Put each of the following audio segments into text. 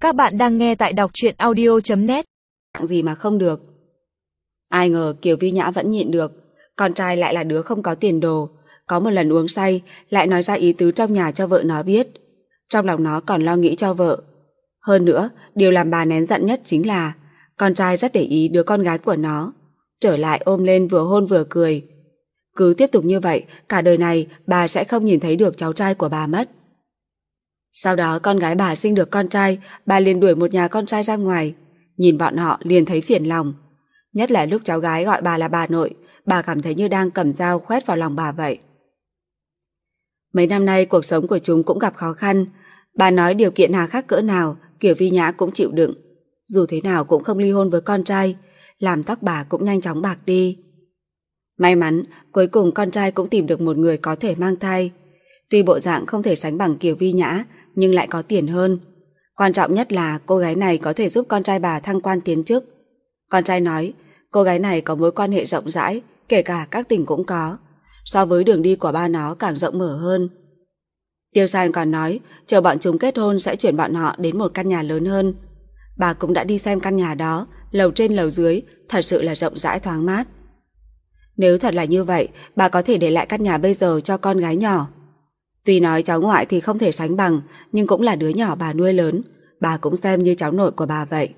Các bạn đang nghe tại đọc truyện audio.net. Gì mà không được. Ai ngờ Kiều Vi Nhã vẫn nhịn được. Con trai lại là đứa không có tiền đồ. Có một lần uống say lại nói ra ý tứ trong nhà cho vợ nó biết. Trong lòng nó còn lo nghĩ cho vợ. Hơn nữa, điều làm bà nén giận nhất chính là con trai rất để ý đứa con gái của nó. Trở lại ôm lên vừa hôn vừa cười. Cứ tiếp tục như vậy, cả đời này bà sẽ không nhìn thấy được cháu trai của bà mất. Sau đó con gái bà sinh được con trai, bà liền đuổi một nhà con trai ra ngoài. Nhìn bọn họ liền thấy phiền lòng. Nhất là lúc cháu gái gọi bà là bà nội, bà cảm thấy như đang cầm dao khoét vào lòng bà vậy. Mấy năm nay cuộc sống của chúng cũng gặp khó khăn. Bà nói điều kiện hà khắc cỡ nào, Kiều Vi Nhã cũng chịu đựng. Dù thế nào cũng không ly hôn với con trai, làm tóc bà cũng nhanh chóng bạc đi. May mắn, cuối cùng con trai cũng tìm được một người có thể mang thai. Tuy bộ dạng không thể sánh bằng Kiều Vi Nhã, nhưng lại có tiền hơn. Quan trọng nhất là cô gái này có thể giúp con trai bà thăng quan tiến chức. Con trai nói, cô gái này có mối quan hệ rộng rãi, kể cả các tỉnh cũng có. So với đường đi của ba nó càng rộng mở hơn. Tiêu San còn nói, chờ bọn chúng kết hôn sẽ chuyển bọn họ đến một căn nhà lớn hơn. Bà cũng đã đi xem căn nhà đó, lầu trên lầu dưới, thật sự là rộng rãi thoáng mát. Nếu thật là như vậy, bà có thể để lại căn nhà bây giờ cho con gái nhỏ. Tuy nói cháu ngoại thì không thể sánh bằng, nhưng cũng là đứa nhỏ bà nuôi lớn, bà cũng xem như cháu nội của bà vậy.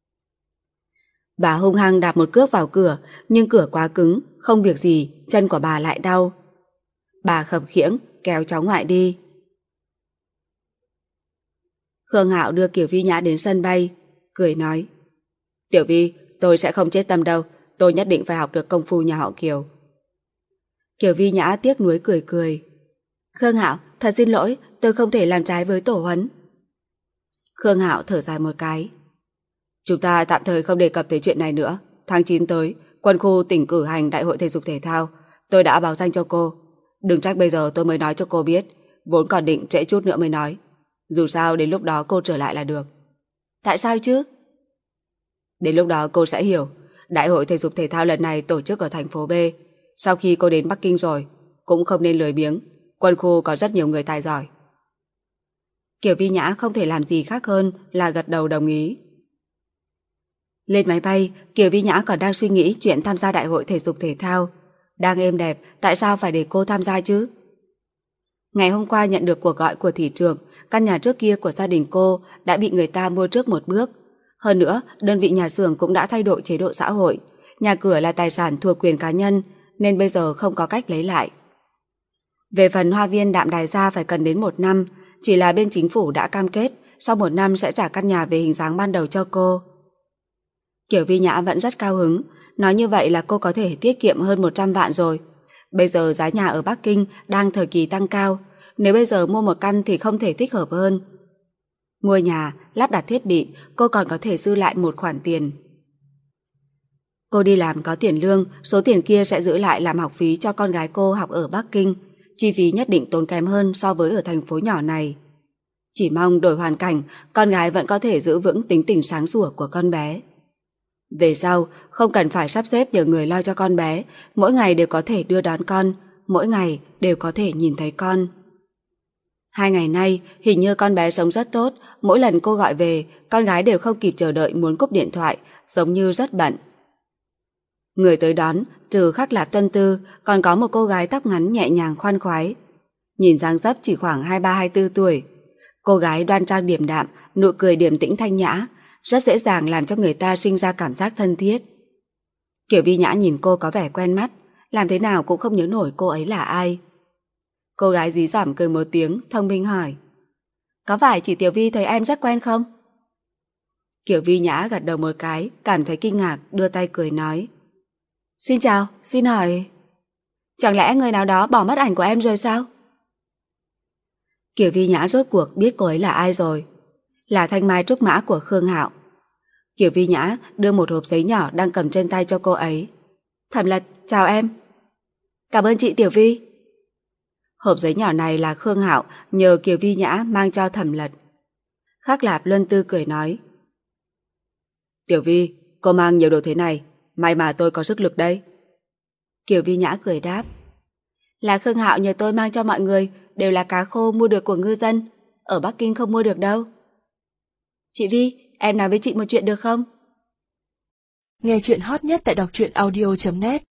Bà hung hăng đạp một cước vào cửa, nhưng cửa quá cứng, không việc gì, chân của bà lại đau. Bà khập khiễng kéo cháu ngoại đi. Khương Hạo đưa Kiều Vi Nhã đến sân bay, cười nói: Tiểu Vi, tôi sẽ không chết tâm đâu, tôi nhất định phải học được công phu nhà họ Kiều. Kiều Vi Nhã tiếc nuối cười cười. Khương Hạo, thật xin lỗi, tôi không thể làm trái với tổ huấn. Khương Hạo thở dài một cái. Chúng ta tạm thời không đề cập tới chuyện này nữa. Tháng 9 tới, quân khu tỉnh cử hành đại hội thể dục thể thao. Tôi đã báo danh cho cô. Đừng trách bây giờ tôi mới nói cho cô biết. Vốn còn định trễ chút nữa mới nói. Dù sao đến lúc đó cô trở lại là được. Tại sao chứ? Đến lúc đó cô sẽ hiểu. Đại hội thể dục thể thao lần này tổ chức ở thành phố B. Sau khi cô đến Bắc Kinh rồi, cũng không nên lười biếng. Quân khu có rất nhiều người tài giỏi. Kiều Vi Nhã không thể làm gì khác hơn là gật đầu đồng ý. Lên máy bay, Kiều Vi Nhã còn đang suy nghĩ chuyện tham gia đại hội thể dục thể thao. Đang êm đẹp, tại sao phải để cô tham gia chứ? Ngày hôm qua nhận được cuộc gọi của thị trưởng, căn nhà trước kia của gia đình cô đã bị người ta mua trước một bước. Hơn nữa, đơn vị nhà xưởng cũng đã thay đổi chế độ xã hội. Nhà cửa là tài sản thuộc quyền cá nhân, nên bây giờ không có cách lấy lại. Về phần hoa viên Đạm Đài Gia phải cần đến 1 năm, chỉ là bên chính phủ đã cam kết sau 1 năm sẽ trả căn nhà về hình dáng ban đầu cho cô. Kiều Vi Nhã vẫn rất cao hứng, nói như vậy là cô có thể tiết kiệm hơn 100 vạn rồi. Bây giờ giá nhà ở Bắc Kinh đang thời kỳ tăng cao, nếu bây giờ mua một căn thì không thể thích hợp hơn. Mua nhà, lắp đặt thiết bị, cô còn có thể dư lại một khoản tiền. Cô đi làm có tiền lương, số tiền kia sẽ giữ lại làm học phí cho con gái cô học ở Bắc Kinh. Chi phí nhất định tốn kém hơn so với ở thành phố nhỏ này. Chỉ mong đổi hoàn cảnh, con gái vẫn có thể giữ vững tính tình sáng sủa của con bé. Về sau, không cần phải sắp xếp nhờ người lo cho con bé, mỗi ngày đều có thể đưa đón con, mỗi ngày đều có thể nhìn thấy con. 2 ngày nay, hình như con bé sống rất tốt, mỗi lần cô gọi về, con gái đều không kịp chờ đợi muốn cúp điện thoại, giống như rất bận. Người tới đón, trừ Khắc Lạp Tuân Tư, còn có một cô gái tóc ngắn nhẹ nhàng khoan khoái. Nhìn dáng dấp chỉ khoảng 23-24 tuổi. Cô gái đoan trang điềm đạm, nụ cười điềm tĩnh thanh nhã, rất dễ dàng làm cho người ta sinh ra cảm giác thân thiết. Kiều Vi Nhã nhìn cô có vẻ quen mắt, làm thế nào cũng không nhớ nổi cô ấy là ai. Cô gái dí dỏm cười một tiếng, thông minh hỏi: Có phải chị Tiểu Vi thấy em rất quen không? Kiều Vi Nhã gật đầu một cái, cảm thấy kinh ngạc, đưa tay cười nói: Xin chào, xin hỏi, chẳng lẽ người nào đó bỏ mất ảnh của em rồi sao? Kiều Vi Nhã rốt cuộc biết cô ấy là ai rồi. Là thanh mai trúc mã của Khương Hạo. Kiều Vi Nhã đưa một hộp giấy nhỏ đang cầm trên tay cho cô ấy. Thẩm Lật, chào em. Cảm ơn chị Tiểu Vi. Hộp giấy nhỏ này là Khương Hạo nhờ Kiều Vi Nhã mang cho Thẩm Lật. Khắc Lạp Luân Tư cười nói: Tiểu Vi, cô mang nhiều đồ thế này, may mà tôi có sức lực đây. Kiều Vi Nhã cười đáp: Là Khương Hạo nhờ tôi mang cho mọi người, đều là cá khô mua được của ngư dân, ở Bắc Kinh không mua được đâu. Chị Vi, em nói với chị một chuyện được không? Nghe chuyện hot nhất tại đọc truyện audio.net